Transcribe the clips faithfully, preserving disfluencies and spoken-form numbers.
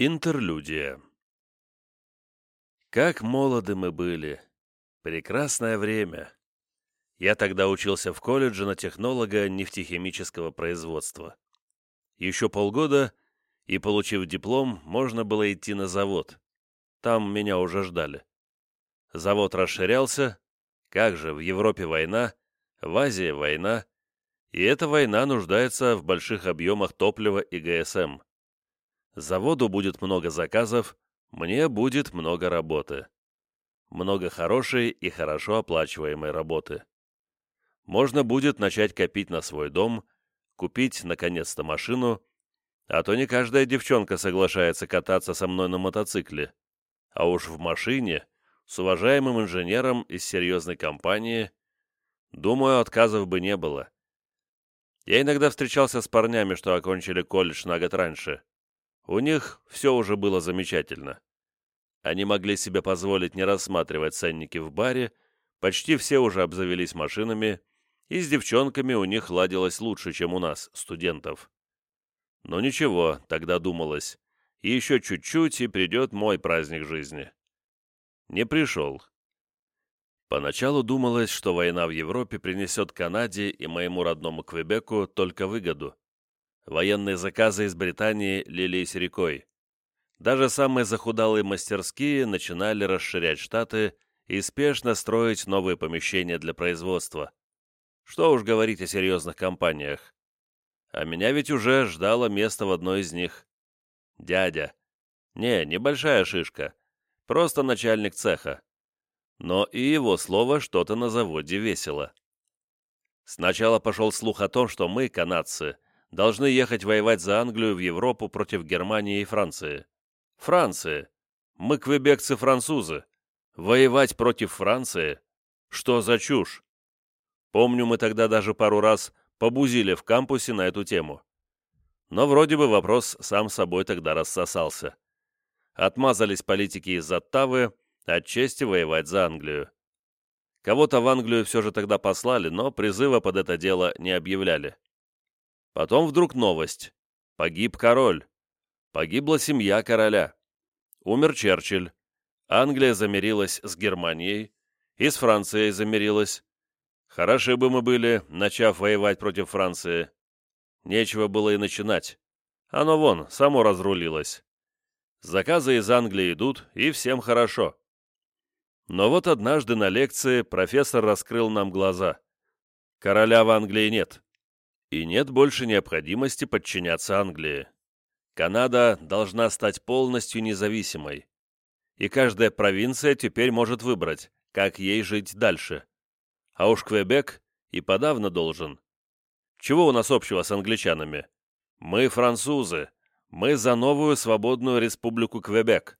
Интерлюдия. Как молоды мы были! Прекрасное время! Я тогда учился в колледже на технолога нефтехимического производства. Еще полгода, и, получив диплом, можно было идти на завод. Там меня уже ждали. Завод расширялся. Как же, в Европе война, в Азии война, и эта война нуждается в больших объемах топлива и Г С М. Заводу будет много заказов, мне будет много работы. Много хорошей и хорошо оплачиваемой работы. Можно будет начать копить на свой дом, купить, наконец-то, машину, а то не каждая девчонка соглашается кататься со мной на мотоцикле. А уж в машине, с уважаемым инженером из серьезной компании, думаю, отказов бы не было. Я иногда встречался с парнями, что окончили колледж на год раньше. У них все уже было замечательно. Они могли себе позволить не рассматривать ценники в баре, почти все уже обзавелись машинами, и с девчонками у них ладилось лучше, чем у нас, студентов. Но ничего, тогда думалось, еще чуть-чуть, и придет мой праздник жизни. Не пришел. Поначалу думалось, что война в Европе принесет Канаде и моему родному Квебеку только выгоду. Военные заказы из Британии лились рекой. Даже самые захудалые мастерские начинали расширять штаты и спешно строить новые помещения для производства. Что уж говорить о серьезных компаниях. А меня ведь уже ждало место в одной из них. Дядя. Не, небольшая шишка. Просто начальник цеха. Но и его слово что-то на заводе весило. Сначала пошел слух о том, что мы, канадцы, должны ехать воевать за Англию в Европу против Германии и Франции. Франции! Мы, квебекцы-французы. Воевать против Франции? Что за чушь? Помню, мы тогда даже пару раз побузили в кампусе на эту тему. Но вроде бы вопрос сам собой тогда рассосался. Отмазались политики из Оттавы от чести воевать за Англию. Кого-то в Англию все же тогда послали, но призыва под это дело не объявляли. Потом вдруг новость. Погиб король. Погибла семья короля. Умер Черчилль. Англия замирилась с Германией. И с Францией замирилась. Хороши бы мы были, начав воевать против Франции. Нечего было и начинать. Оно вон, само разрулилось. Заказы из Англии идут, и всем хорошо. Но вот однажды на лекции профессор раскрыл нам глаза. Короля в Англии нет. И нет больше необходимости подчиняться Англии. Канада должна стать полностью независимой. И каждая провинция теперь может выбрать, как ей жить дальше. А уж Квебек и подавно должен. Чего у нас общего с англичанами? Мы французы. Мы за новую свободную республику Квебек.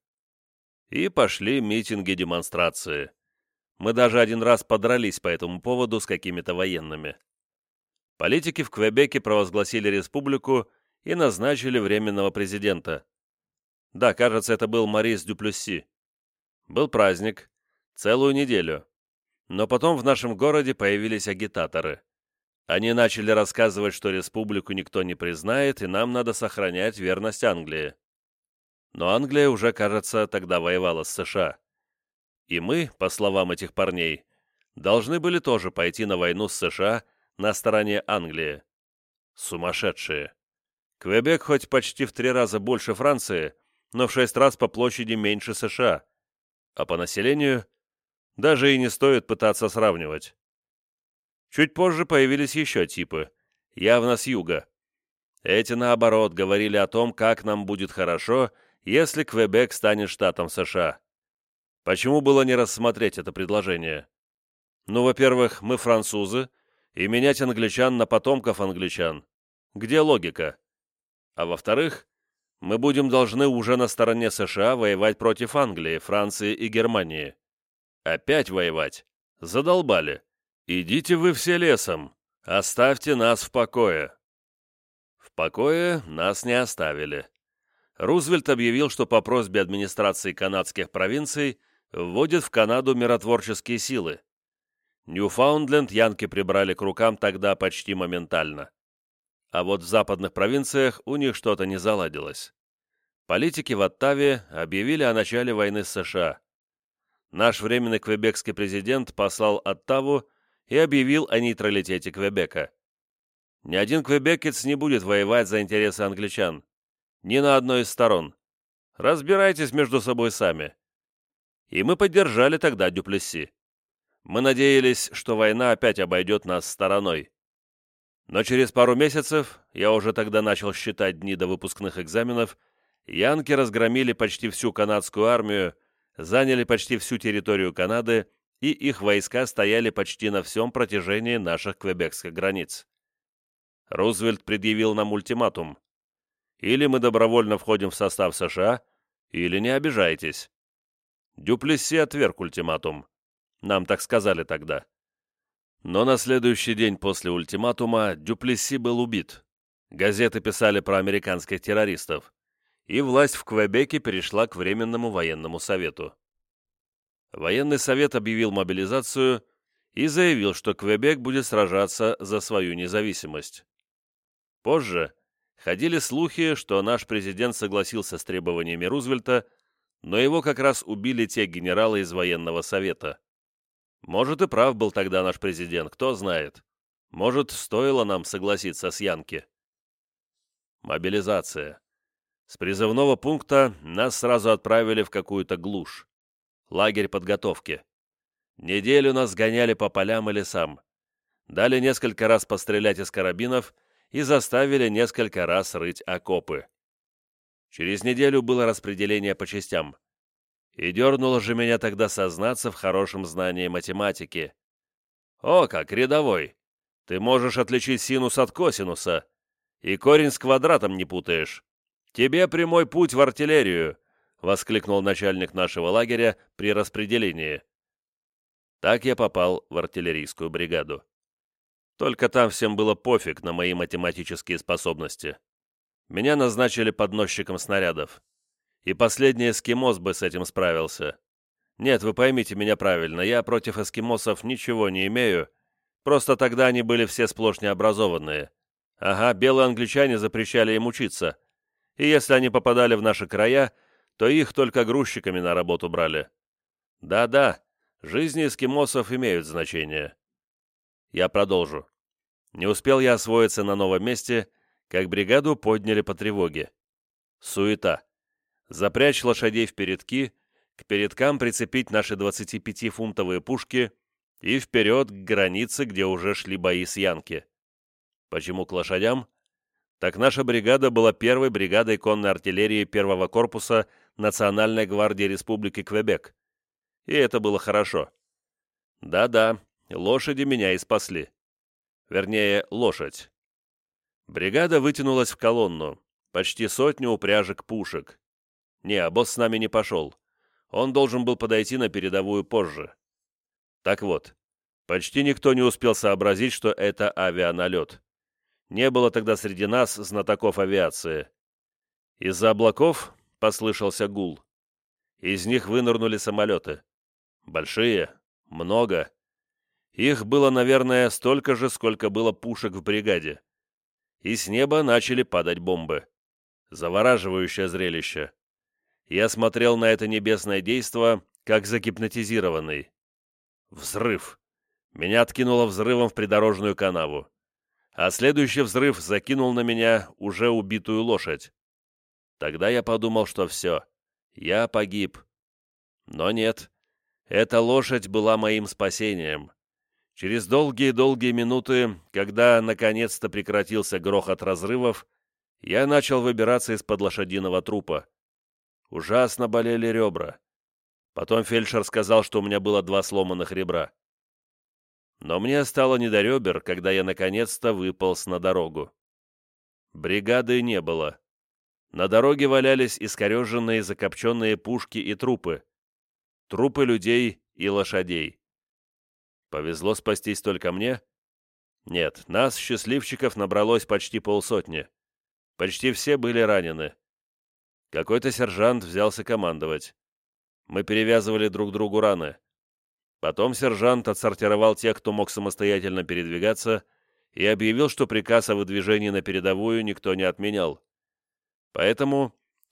И пошли митинги-демонстрации. Мы даже один раз подрались по этому поводу с какими-то военными. Политики в Квебеке провозгласили республику и назначили временного президента. Да, кажется, это был Морис Дюплесси. Был праздник. Целую неделю. Но потом в нашем городе появились агитаторы. Они начали рассказывать, что республику никто не признает, и нам надо сохранять верность Англии. Но Англия уже, кажется, тогда воевала с США. И мы, по словам этих парней, должны были тоже пойти на войну с США на стороне Англии. Сумасшедшие. Квебек хоть почти в три раза больше Франции, но в шесть раз по площади меньше США. А по населению даже и не стоит пытаться сравнивать. Чуть позже появились еще типы, явно с юга. Эти, наоборот, говорили о том, как нам будет хорошо, если Квебек станет штатом США. Почему было не рассмотреть это предложение? Ну, во-первых, мы французы, и менять англичан на потомков англичан. Где логика? А во-вторых, мы будем должны уже на стороне США воевать против Англии, Франции и Германии. Опять воевать? Задолбали. Идите вы все лесом. Оставьте нас в покое. В покое нас не оставили. Рузвельт объявил, что по просьбе администрации канадских провинций вводит в Канаду миротворческие силы. Ньюфаундленд янки прибрали к рукам тогда почти моментально. А вот в западных провинциях у них что-то не заладилось. Политики в Оттаве объявили о начале войны с США. Наш временный квебекский президент послал Оттаву и объявил о нейтралитете Квебека. Ни один квебекец не будет воевать за интересы англичан. Ни на одной из сторон. Разбирайтесь между собой сами. И мы поддержали тогда Дюплесси. Мы надеялись, что война опять обойдет нас стороной. Но через пару месяцев, я уже тогда начал считать дни до выпускных экзаменов, янки разгромили почти всю канадскую армию, заняли почти всю территорию Канады, и их войска стояли почти на всем протяжении наших квебекских границ. Рузвельт предъявил нам ультиматум. Или мы добровольно входим в состав США, или не обижайтесь. Дюплесси отверг ультиматум. Нам так сказали тогда. Но на следующий день после ультиматума Дюплесси был убит. Газеты писали про американских террористов. И власть в Квебеке перешла к Временному военному совету. Военный совет объявил мобилизацию и заявил, что Квебек будет сражаться за свою независимость. Позже ходили слухи, что наш президент согласился с требованиями Рузвельта, но его как раз убили те генералы из военного совета. Может, и прав был тогда наш президент, кто знает. Может, стоило нам согласиться с янки. Мобилизация. С призывного пункта нас сразу отправили в какую-то глушь. Лагерь подготовки. Неделю нас гоняли по полям и лесам. Дали несколько раз пострелять из карабинов и заставили несколько раз рыть окопы. Через неделю было распределение по частям. И дернуло же меня тогда сознаться в хорошем знании математики. О, как, рядовой! Ты можешь отличить синус от косинуса, и корень с квадратом не путаешь. Тебе прямой путь в артиллерию, воскликнул начальник нашего лагеря при распределении. Так я попал в артиллерийскую бригаду. Только там всем было пофиг на мои математические способности. Меня назначили подносчиком снарядов. И последний эскимос бы с этим справился. Нет, вы поймите меня правильно, я против эскимосов ничего не имею, просто тогда они были все сплошь необразованные. Ага, белые англичане запрещали им учиться, и если они попадали в наши края, то их только грузчиками на работу брали. Да-да, жизни эскимосов имеют значение. Я продолжу. Не успел я освоиться на новом месте, как бригаду подняли по тревоге. Суета. Запрячь лошадей в передки, к передкам прицепить наши двадцатипятифунтовые пушки и вперед к границе, где уже шли бои с янки. Почему к лошадям? Так наша бригада была первой бригадой конной артиллерии первого корпуса Национальной гвардии Республики Квебек. И это было хорошо. Да-да, лошади меня и спасли. Вернее, лошадь. Бригада вытянулась в колонну, почти сотню упряжек пушек. Не, а босс с нами не пошел. Он должен был подойти на передовую позже. Так вот, почти никто не успел сообразить, что это авианалет. Не было тогда среди нас знатоков авиации. Из-за облаков послышался гул. Из них вынырнули самолеты. Большие, много. Их было, наверное, столько же, сколько было пушек в бригаде. И с неба начали падать бомбы. Завораживающее зрелище. Я смотрел на это небесное действо, как загипнотизированный. Взрыв. Меня откинуло взрывом в придорожную канаву. А следующий взрыв закинул на меня уже убитую лошадь. Тогда я подумал, что все, я погиб. Но нет, эта лошадь была моим спасением. Через долгие-долгие минуты, когда наконец-то прекратился грохот разрывов, я начал выбираться из-под лошадиного трупа. Ужасно болели ребра. Потом фельдшер сказал, что у меня было два сломанных ребра. Но мне стало не до ребер, когда я наконец-то выполз на дорогу. Бригады не было. На дороге валялись искореженные закопченные пушки и трупы. Трупы людей и лошадей. Повезло спастись только мне? Нет, нас, счастливчиков, набралось почти полсотни. Почти все были ранены. Какой-то сержант взялся командовать. Мы перевязывали друг другу раны. Потом сержант отсортировал тех, кто мог самостоятельно передвигаться, и объявил, что приказ о выдвижении на передовую никто не отменял. Поэтому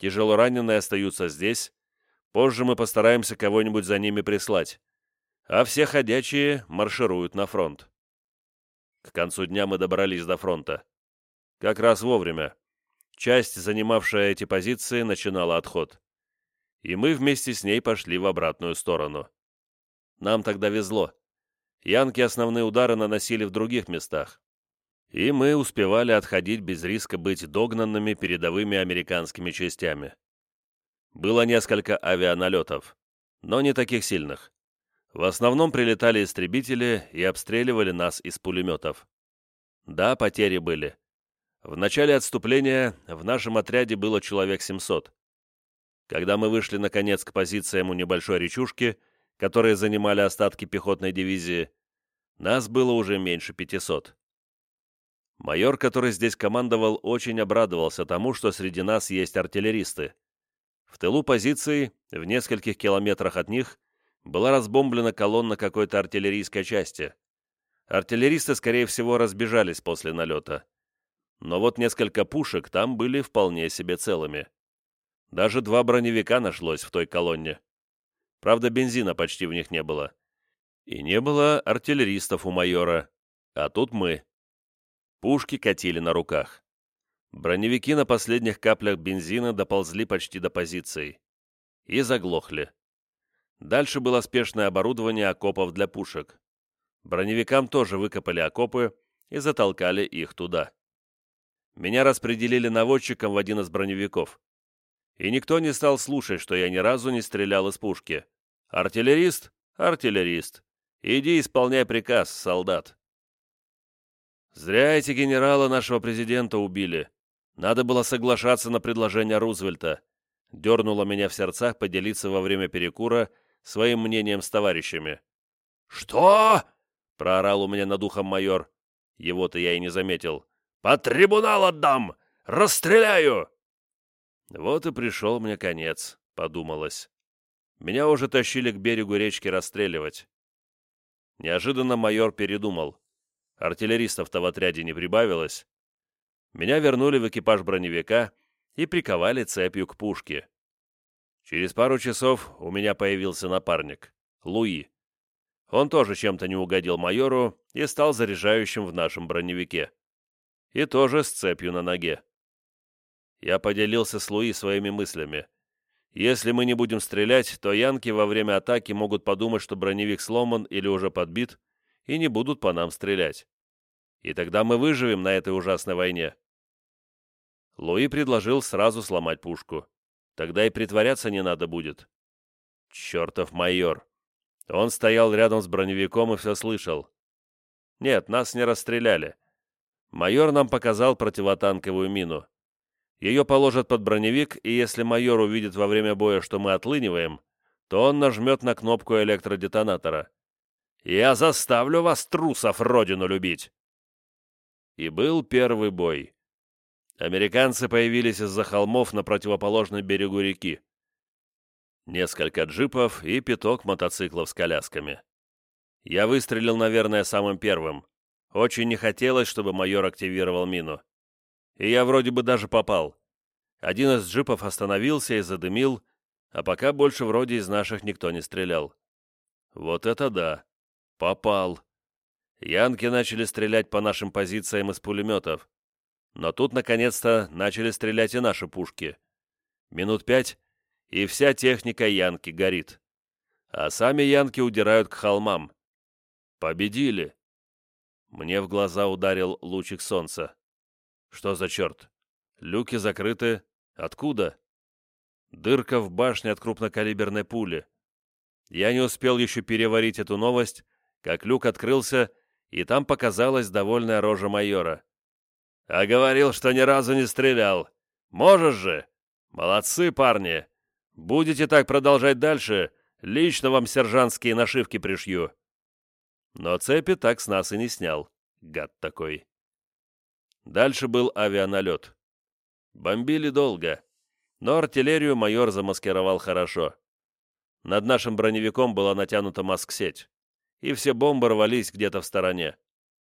Тяжелораненые остаются здесь. Позже мы постараемся кого-нибудь за ними прислать. А все ходячие маршируют на фронт. К концу дня мы добрались до фронта. Как раз вовремя. Часть, занимавшая эти позиции, начинала отход. И мы вместе с ней пошли в обратную сторону. Нам тогда везло. Янки основные удары наносили в других местах. И мы успевали отходить без риска быть догнанными передовыми американскими частями. Было несколько авианалетов, но не таких сильных. В основном прилетали истребители и обстреливали нас из пулеметов. Да, потери были. В начале отступления в нашем отряде было человек семьсот. Когда мы вышли, наконец, к позициям у небольшой речушки, которые занимали остатки пехотной дивизии, нас было уже меньше пятисот. Майор, который здесь командовал, очень обрадовался тому, что среди нас есть артиллеристы. В тылу позиций, в нескольких километрах от них, была разбомблена колонна какой-то артиллерийской части. Артиллеристы, скорее всего, разбежались после налета. Но вот несколько пушек там были вполне себе целыми. Даже два броневика нашлось в той колонне. Правда, бензина почти в них не было. И не было артиллеристов у майора. А тут мы. Пушки катили на руках. Броневики на последних каплях бензина доползли почти до позиций. И заглохли. Дальше было спешное оборудование окопов для пушек. Броневикам тоже выкопали окопы и затолкали их туда. Меня распределили наводчиком в один из броневиков. И никто не стал слушать, что я ни разу не стрелял из пушки. Артиллерист? Артиллерист. Иди исполняй приказ, солдат. Зря эти генерала нашего президента убили. Надо было соглашаться на предложение Рузвельта. Дернуло меня в сердцах поделиться во время перекура своим мнением с товарищами. «Что?» — проорал у меня над ухом майор. Его-то я и не заметил. «Под трибунал отдам! Расстреляю!» Вот и пришел мне конец, подумалось. Меня уже тащили к берегу речки расстреливать. Неожиданно майор передумал. Артиллеристов-то в отряде не прибавилось. Меня вернули в экипаж броневика и приковали цепью к пушке. Через пару часов у меня появился напарник, Луи. Он тоже чем-то не угодил майору и стал заряжающим в нашем броневике. И тоже с цепью на ноге. Я поделился с Луи своими мыслями. Если мы не будем стрелять, то янки во время атаки могут подумать, что броневик сломан или уже подбит, и не будут по нам стрелять. И тогда мы выживем на этой ужасной войне. Луи предложил сразу сломать пушку. Тогда и притворяться не надо будет. Чертов майор. Он стоял рядом с броневиком и все слышал. Нет, нас не расстреляли. Майор нам показал противотанковую мину. Ее положат под броневик, и если майор увидит во время боя, что мы отлыниваем, то он нажмет на кнопку электродетонатора. «Я заставлю вас, трусов, родину любить!» И был первый бой. Американцы появились из-за холмов на противоположном берегу реки. Несколько джипов и пяток мотоциклов с колясками. Я выстрелил, наверное, самым первым. Очень не хотелось, чтобы майор активировал мину. И я вроде бы даже попал. Один из джипов остановился и задымил, а пока больше вроде из наших никто не стрелял. Вот это да! Попал! Янки начали стрелять по нашим позициям из пулеметов. Но тут, наконец-то, начали стрелять и наши пушки. Минут пять, и вся техника янки горит. А сами янки удирают к холмам. Победили! Мне в глаза ударил лучик солнца. Что за черт? Люки закрыты. Откуда? Дырка в башне от крупнокалиберной пули. Я не успел еще переварить эту новость, как люк открылся, и там показалась довольная рожа майора. «А говорил, что ни разу не стрелял. Можешь же? Молодцы, парни. Будете так продолжать дальше, лично вам сержантские нашивки пришью». Но цепи так с нас и не снял, гад такой. Дальше был авианалет. Бомбили долго, но артиллерию майор замаскировал хорошо. Над нашим броневиком была натянута маск-сеть, и все бомбы рвались где-то в стороне.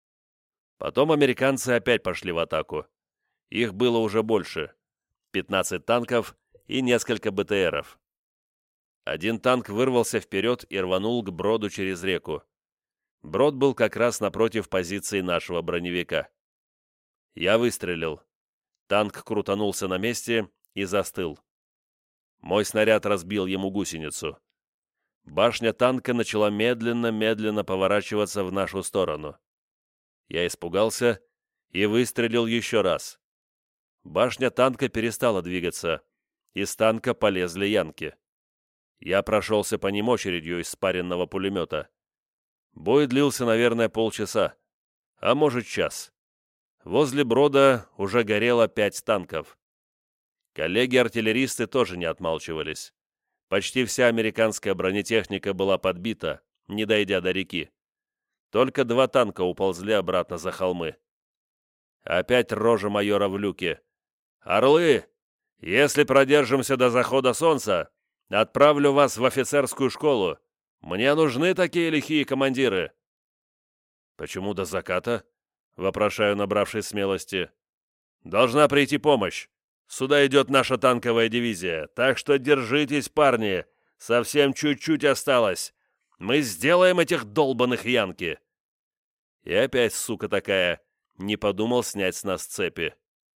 Потом американцы опять пошли в атаку. Их было уже больше. пятнадцать танков и несколько БТРов. Один танк вырвался вперед и рванул к броду через реку. Брод был как раз напротив позиции нашего броневика. Я выстрелил. Танк крутанулся на месте и застыл. Мой снаряд разбил ему гусеницу. Башня танка начала медленно-медленно поворачиваться в нашу сторону. Я испугался и выстрелил еще раз. Башня танка перестала двигаться. Из танка полезли янки. Я прошелся по ним очередью из спаренного пулемета. Бой длился, наверное, полчаса, а может час. Возле брода уже горело пять танков. Коллеги-артиллеристы тоже не отмалчивались. Почти вся американская бронетехника была подбита, не дойдя до реки. Только два танка уползли обратно за холмы. Опять рожа майора в люке. «Орлы! Если продержимся до захода солнца, отправлю вас в офицерскую школу. Мне нужны такие лихие командиры». «Почему до заката?» — вопрошаю, набравшись смелости. «Должна прийти помощь. Сюда идет наша танковая дивизия, так что держитесь, парни. Совсем чуть-чуть осталось. Мы сделаем этих долбаных янки». И опять, сука такая, не подумал снять с нас цепи.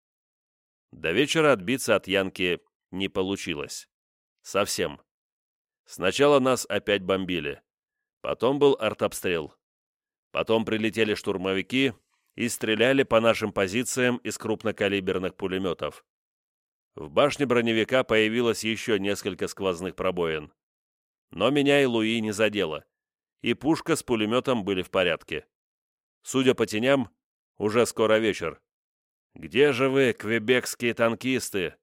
До вечера отбиться от янки не получилось. Совсем. Сначала нас опять бомбили. Потом был артобстрел. Потом прилетели штурмовики и стреляли по нашим позициям из крупнокалиберных пулеметов. В башне броневика появилось еще несколько сквозных пробоин. Но меня и Луи не задело, и пушка с пулеметом были в порядке. Судя по теням, уже скоро вечер. Где же вы, квебекские танкисты?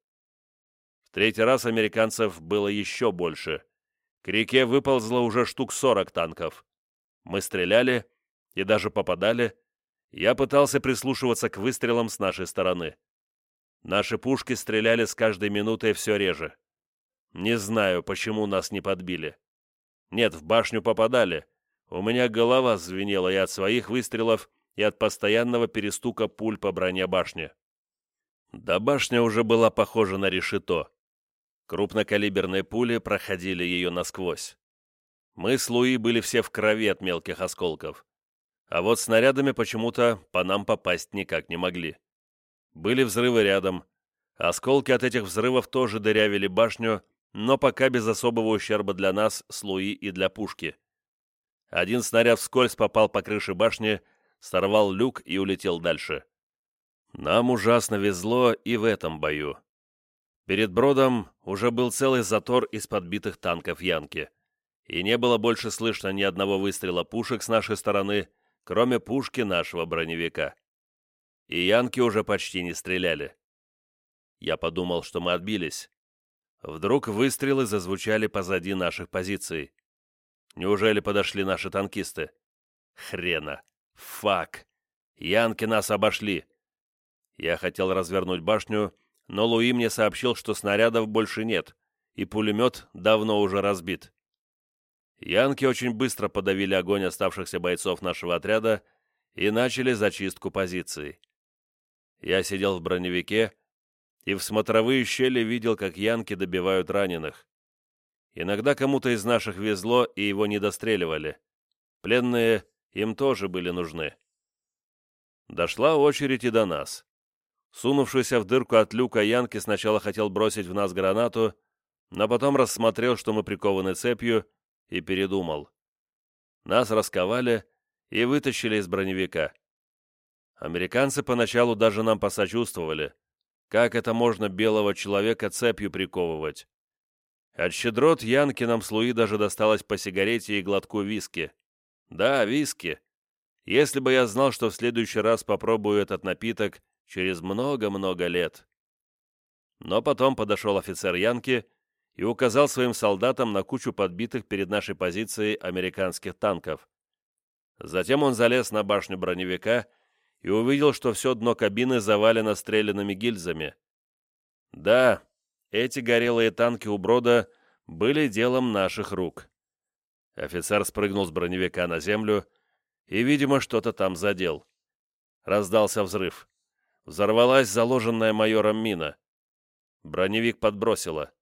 В третий раз американцев было еще больше. К реке выползло уже штук сорок танков. Мы стреляли и даже попадали. Я пытался прислушиваться к выстрелам с нашей стороны. Наши пушки стреляли с каждой минутой все реже. Не знаю, почему нас не подбили. Нет, в башню попадали. У меня голова звенела и от своих выстрелов, и от постоянного перестука пуль по броне башни. Да башня уже была похожа на решето. Крупнокалиберные пули проходили ее насквозь. Мы с Луи были все в крови от мелких осколков. А вот снарядами почему-то по нам попасть никак не могли. Были взрывы рядом. Осколки от этих взрывов тоже дырявили башню, но пока без особого ущерба для нас с Луи и для пушки. Один снаряд вскользь попал по крыше башни, сорвал люк и улетел дальше. Нам ужасно везло и в этом бою. Перед бродом уже был целый затор из подбитых танков янки, и не было больше слышно ни одного выстрела пушек с нашей стороны, кроме пушки нашего броневика. И янки уже почти не стреляли. Я подумал, что мы отбились. Вдруг выстрелы зазвучали позади наших позиций. Неужели подошли наши танкисты? Хрена! Фак! Янки нас обошли! Я хотел развернуть башню, но Луи мне сообщил, что снарядов больше нет, и пулемет давно уже разбит. Янки очень быстро подавили огонь оставшихся бойцов нашего отряда и начали зачистку позиций. Я сидел в броневике и в смотровые щели видел, как янки добивают раненых. Иногда кому-то из наших везло, и его не достреливали. Пленные им тоже были нужны. Дошла очередь и до нас. Сунувшийся в дырку от люка янки сначала хотел бросить в нас гранату, но потом рассмотрел, что мы прикованы цепью, и передумал. Нас расковали и вытащили из броневика. Американцы поначалу даже нам посочувствовали. Как это можно белого человека цепью приковывать? От щедрот янки нам с Луи даже досталось по сигарете и глотку виски. Да, виски. Если бы я знал, что в следующий раз попробую этот напиток через много-много лет. Но потом подошел офицер янки и указал своим солдатам на кучу подбитых перед нашей позицией американских танков. Затем он залез на башню броневика и увидел, что все дно кабины завалено стрелянными гильзами. Да, эти горелые танки у брода были делом наших рук. Офицер спрыгнул с броневика на землю и, видимо, что-то там задел. Раздался взрыв. Взорвалась заложенная майором мина. Броневик подбросило.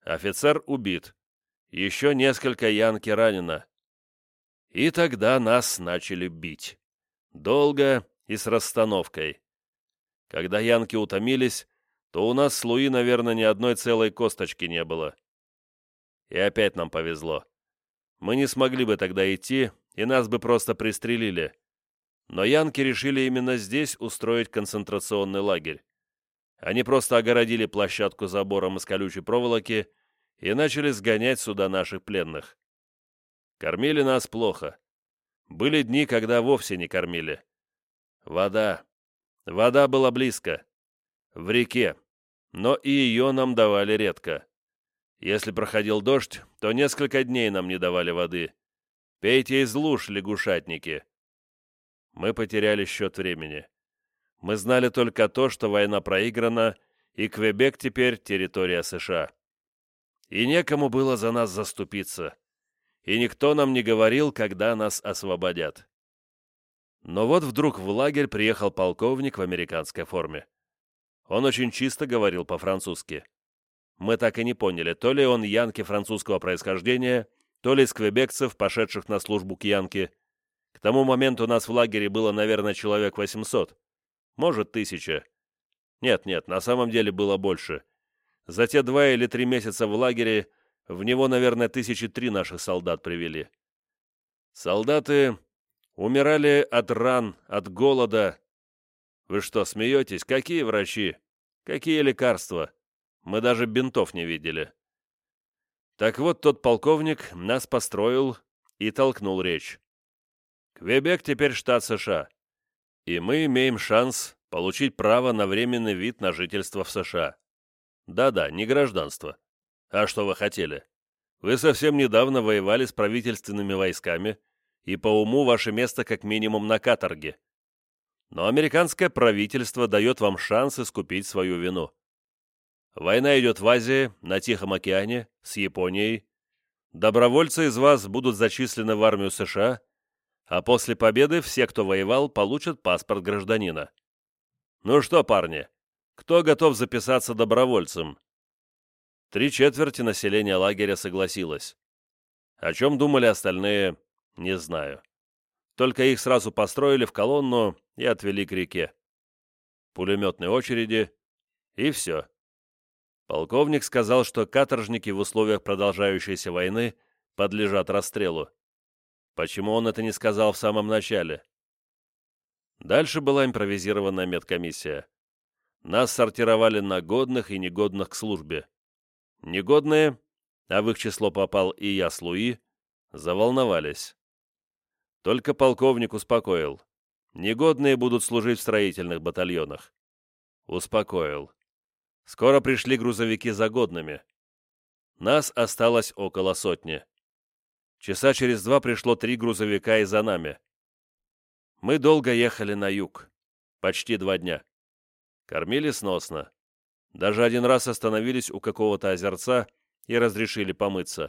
Офицер убит. Еще несколько янки ранено. И тогда нас начали бить. Долго и с расстановкой. Когда янки утомились, то у нас с Луи, наверное, ни одной целой косточки не было. И опять нам повезло. Мы не смогли бы тогда идти, и нас бы просто пристрелили. Но янки решили именно здесь устроить концентрационный лагерь. Они просто огородили площадку забором из колючей проволоки и начали сгонять сюда наших пленных. Кормили нас плохо. Были дни, когда вовсе не кормили. Вода. Вода была близко. В реке. Но и ее нам давали редко. Если проходил дождь, то несколько дней нам не давали воды. Пейте из луж, лягушатники. Мы потеряли счет времени. Мы знали только то, что война проиграна, и Квебек теперь территория США. И некому было за нас заступиться. И никто нам не говорил, когда нас освободят. Но вот вдруг в лагерь приехал полковник в американской форме. Он очень чисто говорил по-французски. Мы так и не поняли, то ли он янки французского происхождения, то ли из квебекцев, пошедших на службу к янке. К тому моменту у нас в лагере было, наверное, человек восемьсот. Может, тысяча. Нет-нет, на самом деле было больше. За те два или три месяца в лагере в него, наверное, тысячи три наших солдат привели. Солдаты умирали от ран, от голода. Вы что, смеетесь? Какие врачи? Какие лекарства? Мы даже бинтов не видели. Так вот, тот полковник нас построил и толкнул речь. Квебек теперь штат США, и мы имеем шанс получить право на временный вид на жительство в США. Да-да, не гражданство. А что вы хотели? Вы совсем недавно воевали с правительственными войсками, и по уму ваше место как минимум на каторге. Но американское правительство дает вам шанс искупить свою вину. Война идет в Азии, на Тихом океане, с Японией. Добровольцы из вас будут зачислены в армию США, а после победы все, кто воевал, получат паспорт гражданина. Ну что, парни, кто готов записаться добровольцем? Три четверти населения лагеря согласилось. О чем думали остальные, не знаю. Только их сразу построили в колонну и отвели к реке. Пулеметные очереди, и все. Полковник сказал, что каторжники в условиях продолжающейся войны подлежат расстрелу. Почему он это не сказал в самом начале? Дальше была импровизированная медкомиссия. Нас сортировали на годных и негодных к службе. Негодные, а в их число попал и я с Луи, заволновались. Только полковник успокоил. Негодные будут служить в строительных батальонах. Успокоил. Скоро пришли грузовики за годными. Нас осталось около сотни. Часа через два пришло три грузовика и за нами. Мы долго ехали на юг. Почти два дня. Кормили сносно. Даже один раз остановились у какого-то озерца и разрешили помыться.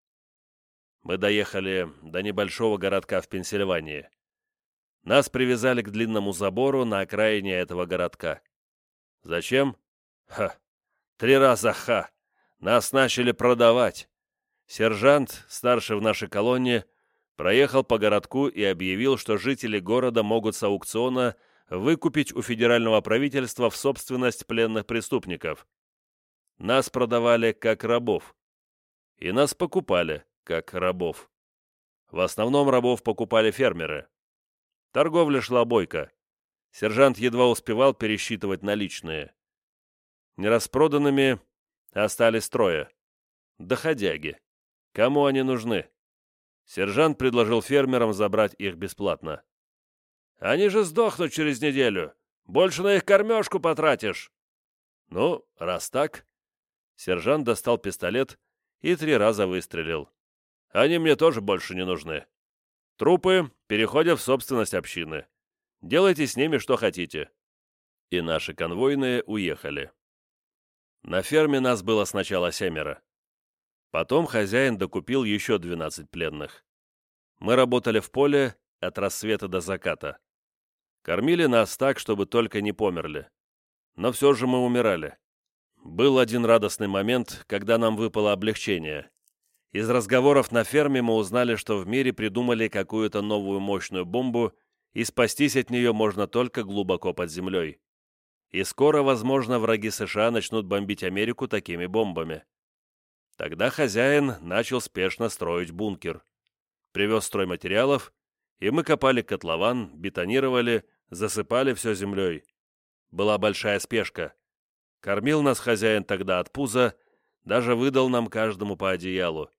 Мы доехали до небольшого городка в Пенсильвании. Нас привязали к длинному забору на окраине этого городка. Зачем? Ха! Три раза ха! Нас начали продавать. Сержант, старший в нашей колонне, проехал по городку и объявил, что жители города могут с аукциона выкупить у федерального правительства в собственность пленных преступников. Нас продавали как рабов. И нас покупали как рабов. В основном рабов покупали фермеры. Торговля шла бойко. Сержант едва успевал пересчитывать наличные. Нераспроданными остались трое. Доходяги. Кому они нужны? Сержант предложил фермерам забрать их бесплатно. «Они же сдохнут через неделю. Больше на их кормежку потратишь». «Ну, раз так...» Сержант достал пистолет и три раза выстрелил. «Они мне тоже больше не нужны. Трупы переходят в собственность общины. Делайте с ними что хотите». И наши конвойные уехали. На ферме нас было сначала семеро. Потом хозяин докупил еще двенадцать пленных. Мы работали в поле от рассвета до заката. Кормили нас так, чтобы только не померли. Но все же мы умирали. Был один радостный момент, когда нам выпало облегчение. Из разговоров на ферме мы узнали, что в мире придумали какую-то новую мощную бомбу, и спастись от нее можно только глубоко под землей. И скоро, возможно, враги США начнут бомбить Америку такими бомбами. Тогда хозяин начал спешно строить бункер. Привез стройматериалов, и мы копали котлован, бетонировали, засыпали все землей. Была большая спешка. Кормил нас хозяин тогда от пуза, даже выдал нам каждому по одеялу.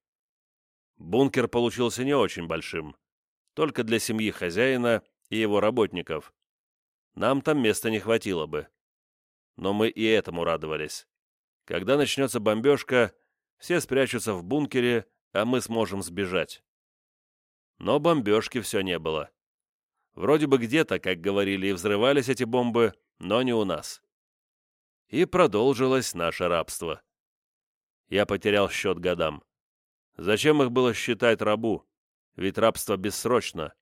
Бункер получился не очень большим, только для семьи хозяина и его работников. Нам там места не хватило бы. Но мы и этому радовались. Когда начнется бомбежка, все спрячутся в бункере, а мы сможем сбежать. Но бомбежки все не было. Вроде бы где-то, как говорили, и взрывались эти бомбы, но не у нас. И продолжилось наше рабство. Я потерял счет годам. Зачем их было считать рабу? Ведь рабство бессрочно.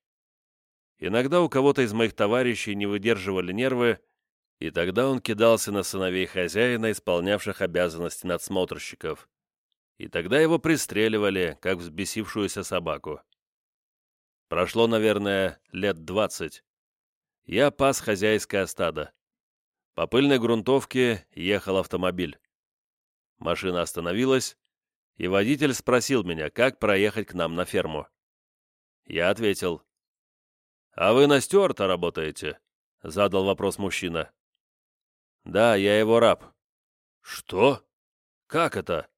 Иногда у кого-то из моих товарищей не выдерживали нервы, и тогда он кидался на сыновей хозяина, исполнявших обязанности надсмотрщиков. И тогда его пристреливали, как взбесившуюся собаку. Прошло, наверное, лет двадцать. Я пас хозяйское стадо. По пыльной грунтовке ехал автомобиль. Машина остановилась, и водитель спросил меня, как проехать к нам на ферму. Я ответил. «А вы на Стюарта работаете?» — задал вопрос мужчина. «Да, я его раб». «Что? Как это?»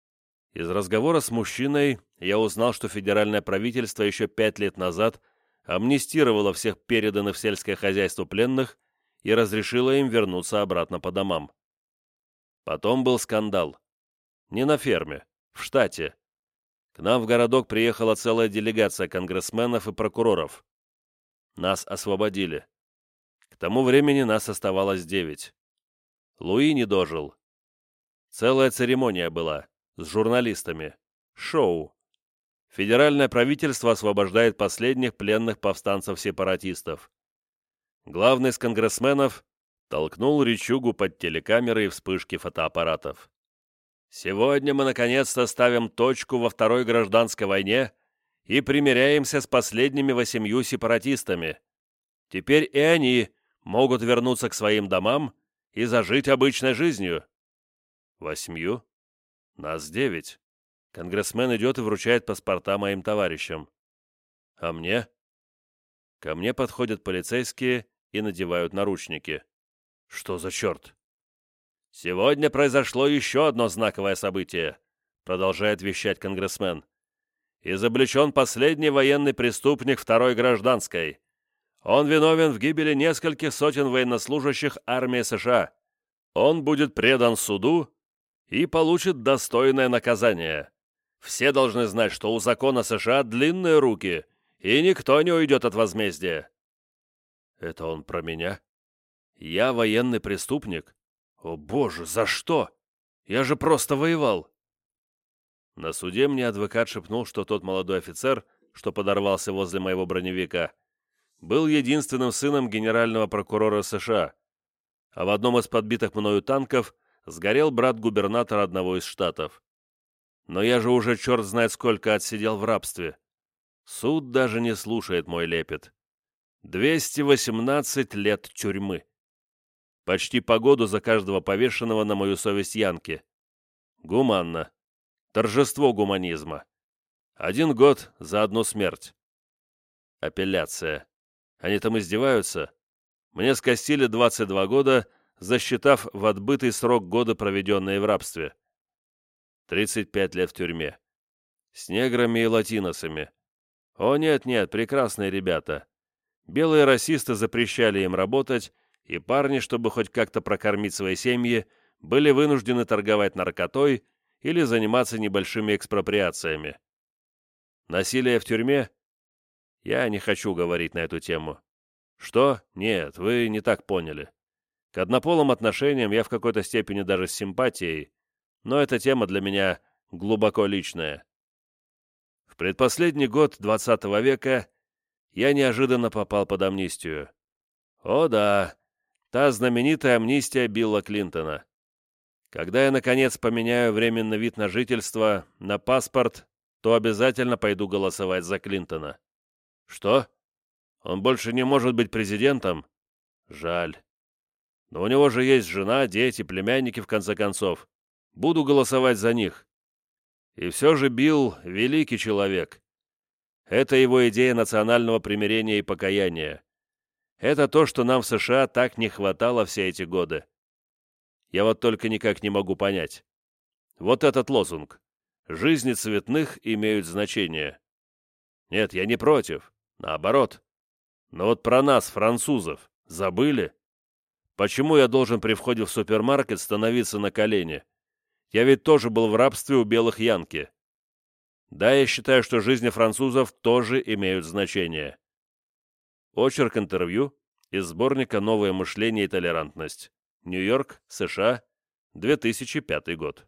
Из разговора с мужчиной я узнал, что федеральное правительство еще пять лет назад амнистировало всех переданных в сельское хозяйство пленных и разрешило им вернуться обратно по домам. Потом был скандал. Не на ферме, в штате. К нам в городок приехала целая делегация конгрессменов и прокуроров. Нас освободили. К тому времени нас оставалось девять. Луи не дожил. Целая церемония была, с журналистами. Шоу. Федеральное правительство освобождает последних пленных повстанцев-сепаратистов. Главный из конгрессменов толкнул речугу под телекамеры и вспышки фотоаппаратов. «Сегодня мы наконец-то ставим точку во Второй гражданской войне и примиряемся с последними восемью сепаратистами. Теперь и они могут вернуться к своим домам и зажить обычной жизнью». «Восьмью? Нас девять. Конгрессмен идет и вручает паспорта моим товарищам. А мне?» Ко мне подходят полицейские и надевают наручники. Что за черт? «Сегодня произошло еще одно знаковое событие», продолжает вещать конгрессмен. «Изобличен последний военный преступник Второй гражданской. Он виновен в гибели нескольких сотен военнослужащих армии США. Он будет предан суду и получит достойное наказание. Все должны знать, что у закона США длинные руки, и никто не уйдет от возмездия». Это он про меня? Я военный преступник? О боже, за что? Я же просто воевал. На суде мне адвокат шепнул, что тот молодой офицер, что подорвался возле моего броневика, был единственным сыном генерального прокурора США, а в одном из подбитых мною танков сгорел брат губернатора одного из штатов. Но я же уже черт знает сколько отсидел в рабстве. Суд даже не слушает мой лепет. двести восемнадцать лет тюрьмы. Почти по году за каждого повешенного на мою совесть янки. Гуманно. Торжество гуманизма. Один год за одну смерть. Апелляция. Они там издеваются? Мне скостили двадцать два года, засчитав в отбытый срок годы, проведенные в рабстве. тридцать пять лет в тюрьме. С неграми и латиносами. О нет-нет, прекрасные ребята. Белые расисты запрещали им работать, и парни, чтобы хоть как-то прокормить свои семьи, были вынуждены торговать наркотой или заниматься небольшими экспроприациями. Насилие в тюрьме? Я не хочу говорить на эту тему. Что? Нет, вы не так поняли. К однополым отношениям я в какой-то степени даже с симпатией, но эта тема для меня глубоко личная. В предпоследний год двадцатого века я неожиданно попал под амнистию. О да, та знаменитая амнистия Билла Клинтона. Когда я, наконец, поменяю временный вид на жительство на паспорт, то обязательно пойду голосовать за Клинтона. Что? Он больше не может быть президентом? Жаль. Но у него же есть жена, дети, племянники, в конце концов. Буду голосовать за них. И все же Билл — великий человек. Это его идея национального примирения и покаяния. Это то, что нам в США так не хватало все эти годы. Я вот только никак не могу понять. Вот этот лозунг. «Жизни цветных имеют значение». Нет, я не против. Наоборот. Но вот про нас, французов, забыли? Почему я должен при входе в супермаркет становиться на колени? Я ведь тоже был в рабстве у белых янки. Да, я считаю, что жизни французов тоже имеют значение. Очерк интервью из сборника «Новое мышление и толерантность». Нью-Йорк, США, две тысячи пятый год.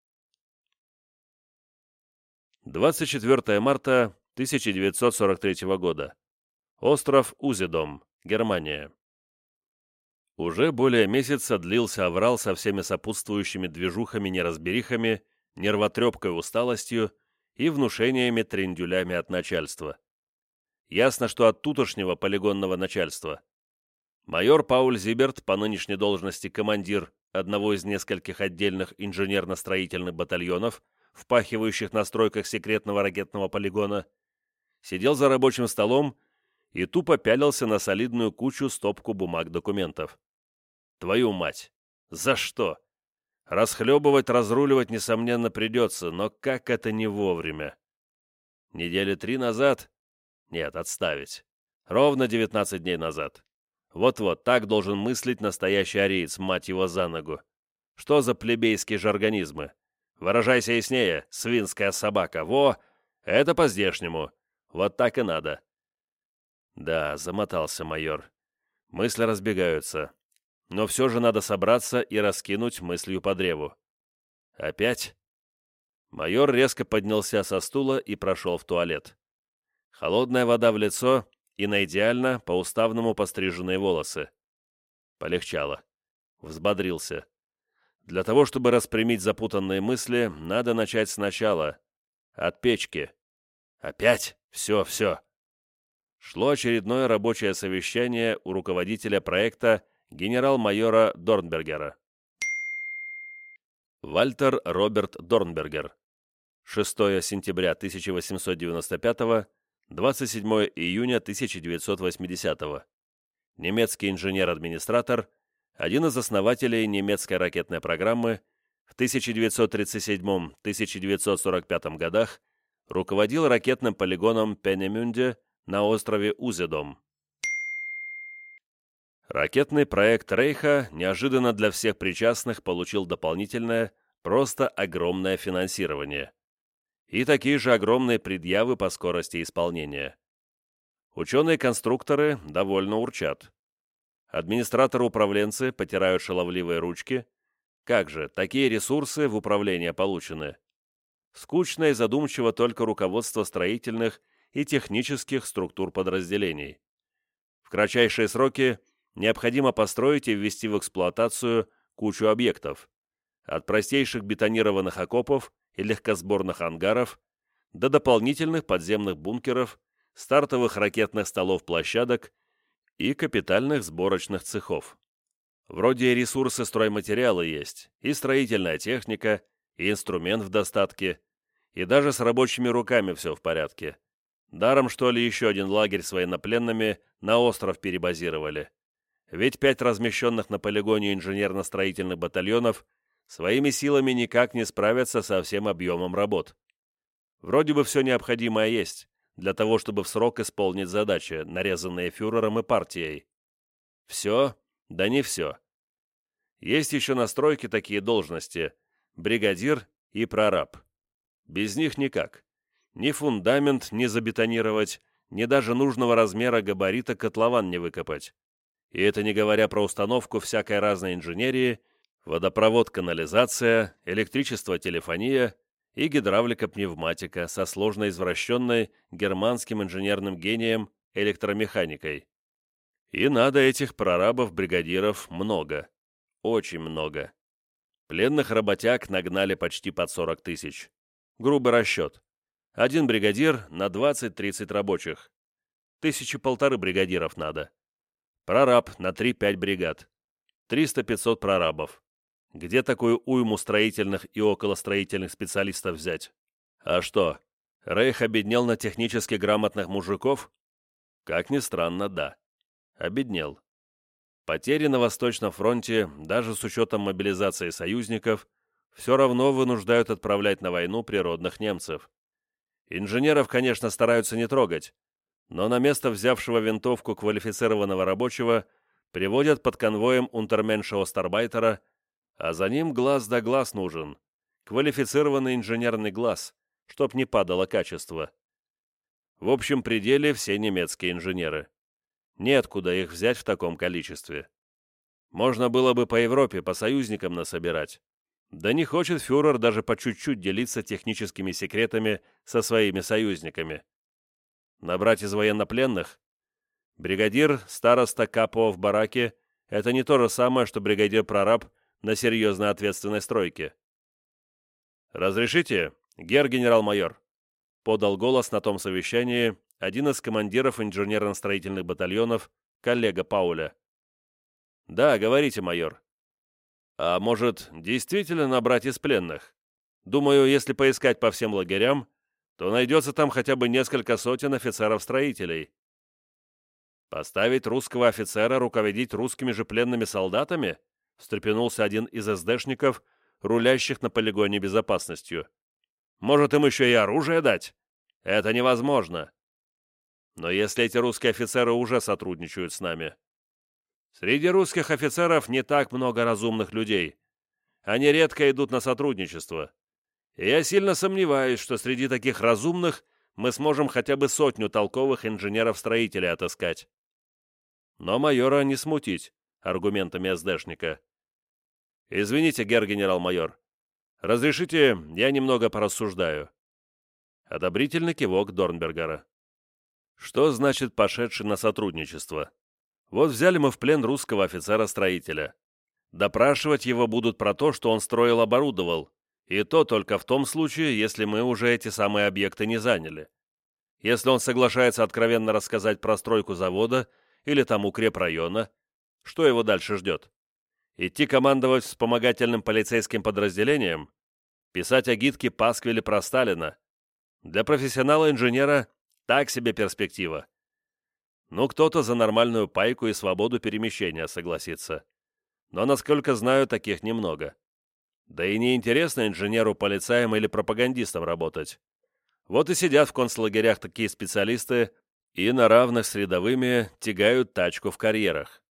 двадцать четвёртое марта тысяча девятьсот сорок третьего года. Остров Узедом, Германия. Уже более месяца длился аврал со всеми сопутствующими движухами-неразберихами, нервотрепкой усталостью и внушениями-трендюлями от начальства. Ясно, что от тутошнего полигонного начальства. Майор Пауль Зиберт, по нынешней должности командир одного из нескольких отдельных инженерно-строительных батальонов, впахивающих на стройках секретного ракетного полигона, сидел за рабочим столом и тупо пялился на солидную кучу стопку бумаг-документов. Твою мать! За что? Расхлебывать, разруливать, несомненно, придется, но как это не вовремя? Недели три назад? Нет, отставить. Ровно девятнадцать дней назад. Вот-вот, так должен мыслить настоящий ариец, мать его за ногу. Что за плебейские жаргонизмы? Выражайся яснее, свинская собака. Во! Это по-здешнему. Вот так и надо. Да, замотался майор. Мысли разбегаются. Но все же надо собраться и раскинуть мыслью по древу. Опять? Майор резко поднялся со стула и прошел в туалет. Холодная вода в лицо и на идеально по-уставному постриженные волосы. Полегчало. Взбодрился. Для того, чтобы распрямить запутанные мысли, надо начать сначала. От печки. Опять? Все, все. Шло очередное рабочее совещание у руководителя проекта генерал-майора Дорнбергера. Вальтер Роберт Дорнбергер. шестое сентября тысяча восемьсот девяносто пятого, двадцать седьмое июня тысяча девятьсот восьмидесятого. Немецкий инженер-администратор, один из основателей немецкой ракетной программы, в тысяча девятьсот тридцать седьмом — тысяча девятьсот сорок пятом годах руководил ракетным полигоном Пенемюнде на острове Узедом. Ракетный проект Рейха неожиданно для всех причастных получил дополнительное, просто огромное финансирование. И такие же огромные предъявы по скорости исполнения. Ученые-конструкторы довольно урчат. Администраторы-управленцы потирают шаловливые ручки. Как же, такие ресурсы в управление получены. Скучно и задумчиво только руководство строительных и технических структур подразделений. В кратчайшие сроки необходимо построить и ввести в эксплуатацию кучу объектов. От простейших бетонированных окопов и легкосборных ангаров до дополнительных подземных бункеров, стартовых ракетных столов-площадок и капитальных сборочных цехов. Вроде и ресурсы стройматериала есть, и строительная техника, и инструмент в достатке, и даже с рабочими руками все в порядке. Даром, что ли, еще один лагерь с военнопленными на остров перебазировали. Ведь пять размещенных на полигоне инженерно-строительных батальонов своими силами никак не справятся со всем объемом работ. Вроде бы все необходимое есть для того, чтобы в срок исполнить задачи, нарезанные фюрером и партией. Все, да не все. Есть еще на стройке такие должности – бригадир и прораб. Без них никак. Ни фундамент не забетонировать, ни даже нужного размера габарита котлован не выкопать. И это не говоря про установку всякой разной инженерии, водопровод, канализация, электричество, телефония и гидравлика-пневматика со сложно извращенной германским инженерным гением электромеханикой. И надо этих прорабов-бригадиров много. Очень много. Пленных работяг нагнали почти под сорок тысяч. Грубый расчет. Один бригадир на двадцать-тридцать рабочих. Тысячи полторы бригадиров надо. Прораб на три-пять бригад. триста-пятьсот прорабов. Где такую уйму строительных и околостроительных специалистов взять? А что, Рейх обеднел на технически грамотных мужиков? Как ни странно, да. Обеднел. Потери на Восточном фронте, даже с учетом мобилизации союзников, все равно вынуждают отправлять на войну природных немцев. Инженеров, конечно, стараются не трогать, но на место взявшего винтовку квалифицированного рабочего приводят под конвоем унтерменша Остарбайтера, а за ним глаз да глаз нужен, квалифицированный инженерный глаз, чтоб не падало качество. В общем пределе все немецкие инженеры. Неоткуда их взять в таком количестве. Можно было бы по Европе, по союзникам насобирать. Да не хочет фюрер даже по чуть-чуть делиться техническими секретами со своими союзниками. Набрать из военнопленных? Бригадир, староста, капо в бараке – это не то же самое, что бригадир-прораб на серьезной ответственной стройке. «Разрешите, гер-генерал-майор?» – подал голос на том совещании один из командиров инженерно-строительных батальонов, коллега Пауля. «Да, говорите, майор». «А может, действительно набрать из пленных? Думаю, если поискать по всем лагерям, то найдется там хотя бы несколько сотен офицеров-строителей». «Поставить русского офицера руководить русскими же пленными солдатами?» — встрепенулся один из эсдэшников, рулящих на полигоне безопасностью. «Может, им еще и оружие дать? Это невозможно». «Но если эти русские офицеры уже сотрудничают с нами?» «Среди русских офицеров не так много разумных людей. Они редко идут на сотрудничество. И я сильно сомневаюсь, что среди таких разумных мы сможем хотя бы сотню толковых инженеров-строителей отыскать». Но майора не смутить аргументами эсдэшника. «Извините, гер-генерал-майор. Разрешите, я немного порассуждаю». Одобрительный кивок Дорнбергера. Что значит пошедший на сотрудничество? Вот взяли мы в плен русского офицера-строителя. Допрашивать его будут про то, что он строил-оборудовал, и то только в том случае, если мы уже эти самые объекты не заняли. Если он соглашается откровенно рассказать про стройку завода или там укрепрайона, что его дальше ждет? Идти командовать вспомогательным полицейским подразделением? Писать агитки пасквили про Сталина? Для профессионала-инженера так себе перспектива. Ну, кто-то за нормальную пайку и свободу перемещения согласится. Но, насколько знаю, таких немного. Да и неинтересно инженеру, полицаям или пропагандистам работать. Вот и сидят в концлагерях такие специалисты и на равных с рядовыми тягают тачку в карьерах.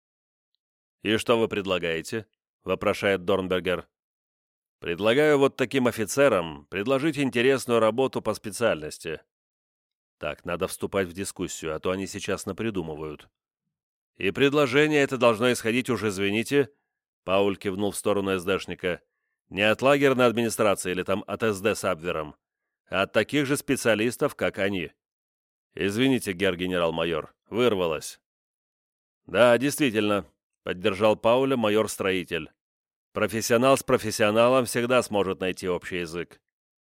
«И что вы предлагаете?» — вопрошает Дорнбергер. «Предлагаю вот таким офицерам предложить интересную работу по специальности». Так, надо вступать в дискуссию, а то они сейчас напридумывают. «И предложение это должно исходить уж, извините», — Пауль кивнул в сторону эсдэшника, «не от лагерной администрации или там от эсдэ с Абвером, а от таких же специалистов, как они». «Извините, гер-генерал-майор, вырвалось». «Да, действительно», — поддержал Пауля майор-строитель. «Профессионал с профессионалом всегда сможет найти общий язык».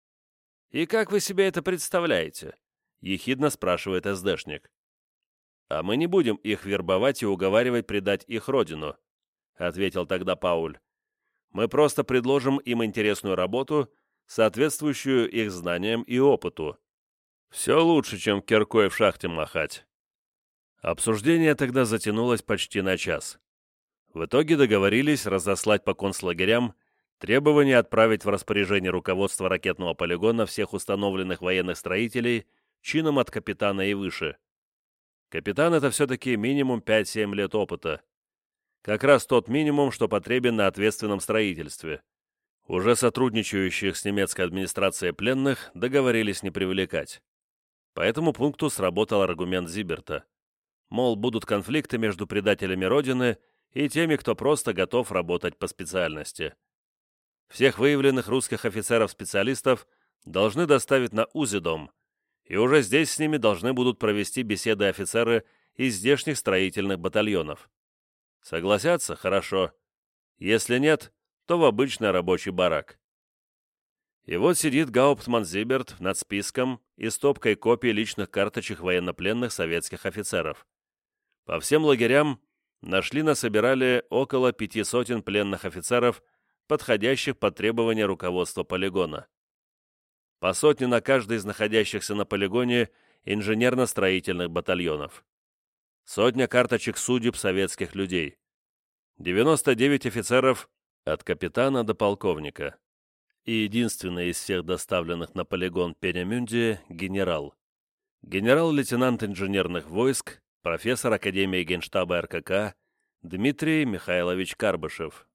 «И как вы себе это представляете?» — ехидно спрашивает эсдэшник. «А мы не будем их вербовать и уговаривать предать их родину», — ответил тогда Пауль. «Мы просто предложим им интересную работу, соответствующую их знаниям и опыту. Все лучше, чем киркой в шахте махать». Обсуждение тогда затянулось почти на час. В итоге договорились разослать по концлагерям требование отправить в распоряжение руководства ракетного полигона всех установленных военных строителей чином от капитана и выше. Капитан — это все-таки минимум пять-семь лет опыта. Как раз тот минимум, что потребен на ответственном строительстве. Уже сотрудничающих с немецкой администрацией пленных договорились не привлекать. По этому пункту сработал аргумент Зиберта. Мол, будут конфликты между предателями Родины и теми, кто просто готов работать по специальности. Всех выявленных русских офицеров-специалистов должны доставить на Узидом, и уже здесь с ними должны будут провести беседы офицеры из здешних строительных батальонов. Согласятся? Хорошо. Если нет, то в обычный рабочий барак. И вот сидит Гауптман Зиберт над списком и стопкой копий личных карточек военнопленных советских офицеров. По всем лагерям нашли-насобирали около пяти сотен пленных офицеров, подходящих под требования руководства полигона. По сотне на каждый из находящихся на полигоне инженерно-строительных батальонов. Сотня карточек судеб советских людей. девяносто девять офицеров от капитана до полковника. И единственный из всех доставленных на полигон Пенемюнде – генерал. Генерал-лейтенант инженерных войск, профессор Академии Генштаба РКК Дмитрий Михайлович Карбышев.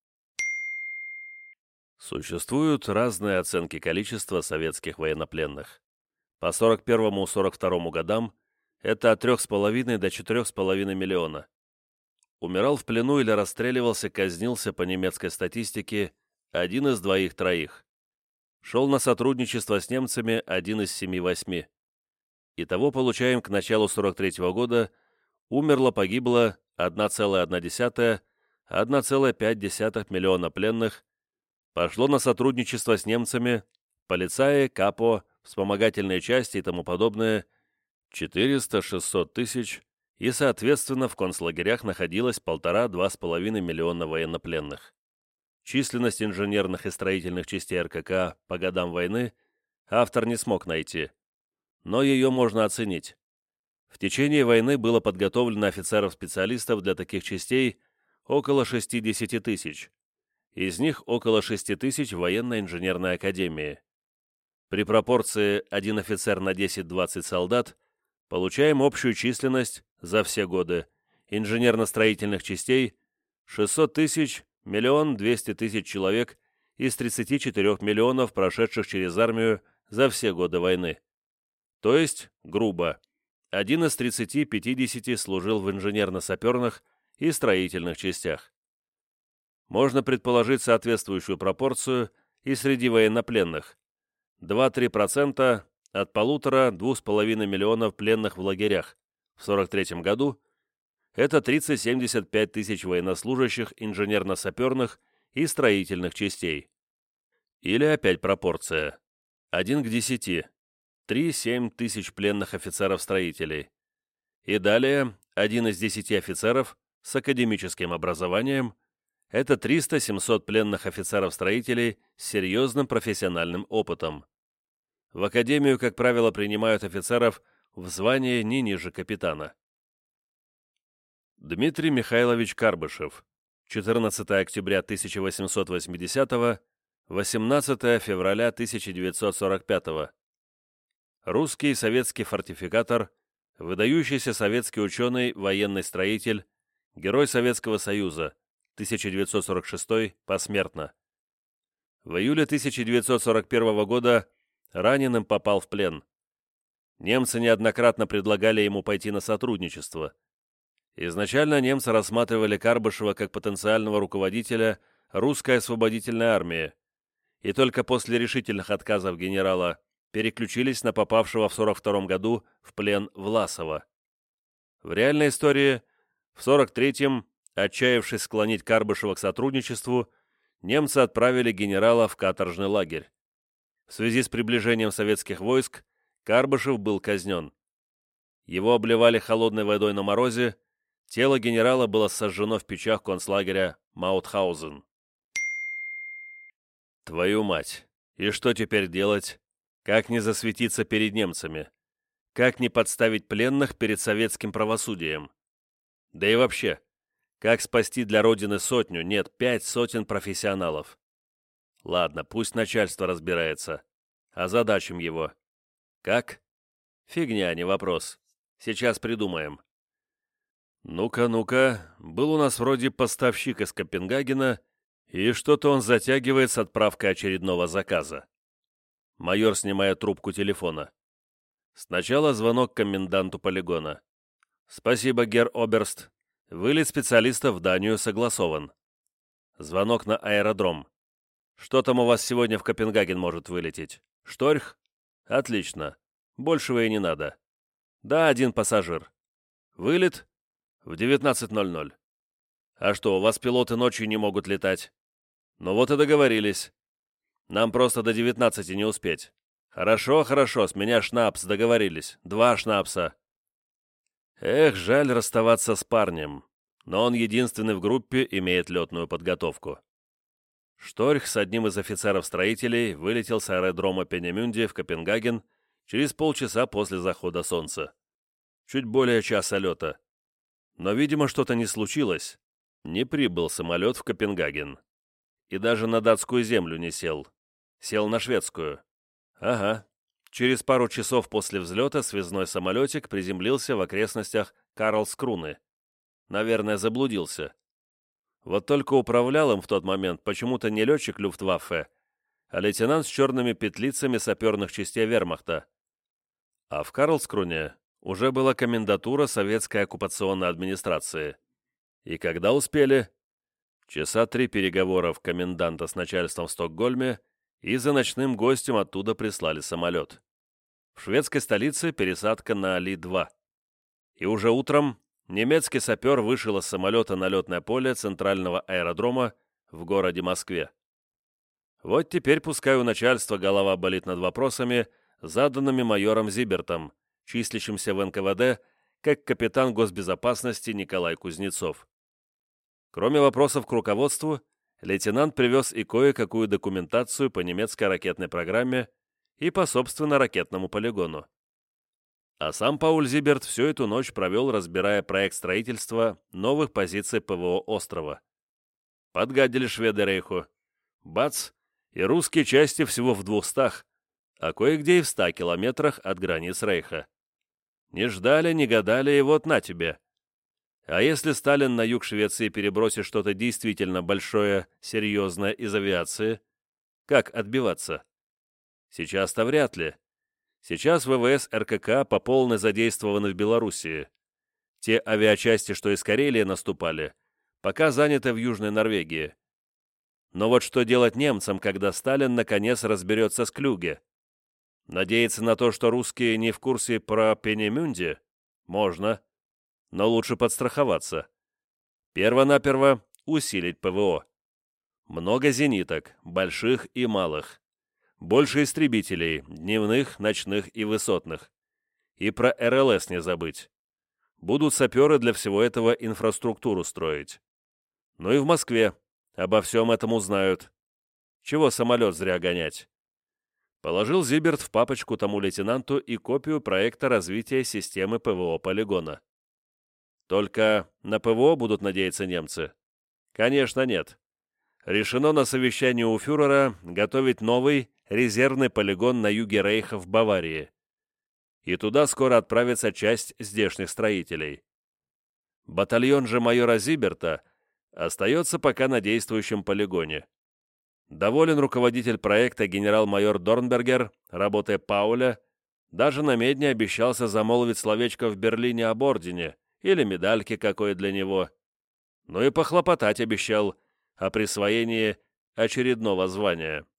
Существуют разные оценки количества советских военнопленных. По сорок первому — сорок второму годам это от трёх с половиной до четырёх с половиной миллиона. Умирал в плену или расстреливался, казнился по немецкой статистике один из двоих-троих. Шел на сотрудничество с немцами один из семи-восьми. Итого получаем к началу сорок третьего года умерло-погибло одна целая одна десятая — одна целая пять десятых миллиона пленных, пошло на сотрудничество с немцами, полицаи, капо, вспомогательные части и тому подобное четыреста-шестьсот тысяч, и, соответственно, в концлагерях находилось полтора-два с половиной миллиона военнопленных. Численность инженерных и строительных частей РКК по годам войны автор не смог найти, но ее можно оценить. В течение войны было подготовлено офицеров-специалистов для таких частей около шестидесяти тысяч, из них около шести тысяч в военно-инженерной академии. При пропорции один офицер на десять-двадцать солдат получаем общую численность за все годы инженерно-строительных частей шестьсот тысяч, миллион двести тысяч человек из тридцати четырёх миллионов, прошедших через армию за все годы войны. То есть, грубо, один из тридцати-пятидесяти служил в инженерно-саперных и строительных частях. Можно предположить соответствующую пропорцию и среди военнопленных. два-три процента от полутора-двух с половиной миллионов пленных в лагерях в сорок третьем году это тридцать-семьдесят пять тысяч военнослужащих инженерно-саперных и строительных частей. Или опять пропорция. один к десяти. три-семь тысяч пленных офицеров-строителей. И далее один из десяти офицеров с академическим образованием это триста-семьсот пленных офицеров-строителей с серьезным профессиональным опытом. В академию, как правило, принимают офицеров в звании не ниже капитана. Дмитрий Михайлович Карбышев. четырнадцатого октября тысяча восемьсот восьмидесятого, восемнадцатого февраля тысяча девятьсот сорок пятого. Русский и советский фортификатор, выдающийся советский ученый, военный строитель, Герой Советского Союза, тысяча девятьсот сорок шестой, посмертно. В июле тысяча девятьсот сорок первого года раненым попал в плен. Немцы неоднократно предлагали ему пойти на сотрудничество. Изначально немцы рассматривали Карбышева как потенциального руководителя русской освободительной армии, и только после решительных отказов генерала переключились на попавшего в сорок втором году в плен Власова. В реальной истории в сорок третьем, отчаявшись склонить Карбышева к сотрудничеству, немцы отправили генерала в каторжный лагерь. В связи с приближением советских войск Карбышев был казнен. Его обливали холодной водой на морозе, тело генерала было сожжено в печах концлагеря Маутхаузен. Твою мать! И что теперь делать? Как не засветиться перед немцами? Как не подставить пленных перед советским правосудием? Да и вообще, как спасти для Родины сотню, нет, пять сотен профессионалов? Ладно, пусть начальство разбирается. Озадачим его. Как? Фигня, не вопрос. Сейчас придумаем. Ну-ка, ну-ка, был у нас вроде поставщик из Копенгагена, и что-то он затягивает с отправкой очередного заказа. Майор снимает трубку телефона. Сначала звонок коменданту полигона. «Спасибо, герр Оберст. Вылет специалиста в Данию согласован». Звонок на аэродром. «Что там у вас сегодня в Копенгаген может вылететь? Шторх? Отлично. Большего и не надо. Да, один пассажир. Вылет? В девятнадцать ноль ноль. А что, у вас пилоты ночью не могут летать? Ну вот и договорились. Нам просто до девятнадцати не успеть. Хорошо, хорошо, с меня шнапс, договорились. Два шнапса. Эх, жаль расставаться с парнем, но он единственный в группе имеет летную подготовку. Шторх с одним из офицеров-строителей вылетел с аэродрома Пенемюнде в Копенгаген через полчаса после захода солнца. Чуть более часа лета. Но, видимо, что-то не случилось. Не прибыл самолет в Копенгаген. И даже на датскую землю не сел. Сел на шведскую. Ага. Через пару часов после взлета связной самолетик приземлился в окрестностях Карлскруны. Наверное, заблудился. Вот только управлял им в тот момент почему-то не летчик Люфтваффе, а лейтенант с черными петлицами саперных частей вермахта. А в Карлскруне уже была комендатура советской оккупационной администрации. И когда успели? Часа три переговоров коменданта с начальством в Стокгольме, и за ночным гостем оттуда прислали самолет. В шведской столице пересадка на Али два. И уже утром немецкий сапер вышел из самолета на летное поле центрального аэродрома в городе Москве. Вот теперь пускай у начальства голова болит над вопросами, заданными майором Зибертом, числящимся в эн ка вэ дэ, как капитан госбезопасности Николай Кузнецов. Кроме вопросов к руководству, лейтенант привез и кое-какую документацию по немецкой ракетной программе и по, собственно, ракетному полигону. А сам Пауль Зиберт всю эту ночь провел, разбирая проект строительства новых позиций пэ вэ о острова. Подгадили шведы рейху. Бац! И русские части всего в двухстах, а кое-где и в ста километрах от границ рейха. Не ждали, не гадали, и вот на тебе. А если Сталин на юг Швеции перебросит что-то действительно большое, серьезное из авиации, как отбиваться? Сейчас-то вряд ли. Сейчас вэ вэ эс эр ка ка по полной задействованы в Белоруссии. Те авиачасти, что из Карелии наступали, пока заняты в Южной Норвегии. Но вот что делать немцам, когда Сталин наконец разберется с Клюге? Надеяться на то, что русские не в курсе про Пенемюнде? Можно. Но лучше подстраховаться. Перво-наперво усилить пэ вэ о. Много зениток, больших и малых. Больше истребителей, дневных, ночных и высотных. И про эр эл эс не забыть. Будут саперы для всего этого инфраструктуру строить. Ну и в Москве обо всем этом узнают. Чего самолет зря гонять? Положил Зиберт в папочку тому лейтенанту и копию проекта развития системы пэ вэ о полигона. Только на пэ вэ о будут надеяться немцы? Конечно, нет. Решено на совещании у фюрера готовить новый резервный полигон на юге Рейха в Баварии. И туда скоро отправится часть здешних строителей. Батальон же майора Зиберта остается пока на действующем полигоне. Доволен руководитель проекта генерал-майор Дорнбергер, работой Пауля, даже на медне обещался замолвить словечко в Берлине об ордене или медальке какой для него. Ну и похлопотать обещал о присвоении очередного звания.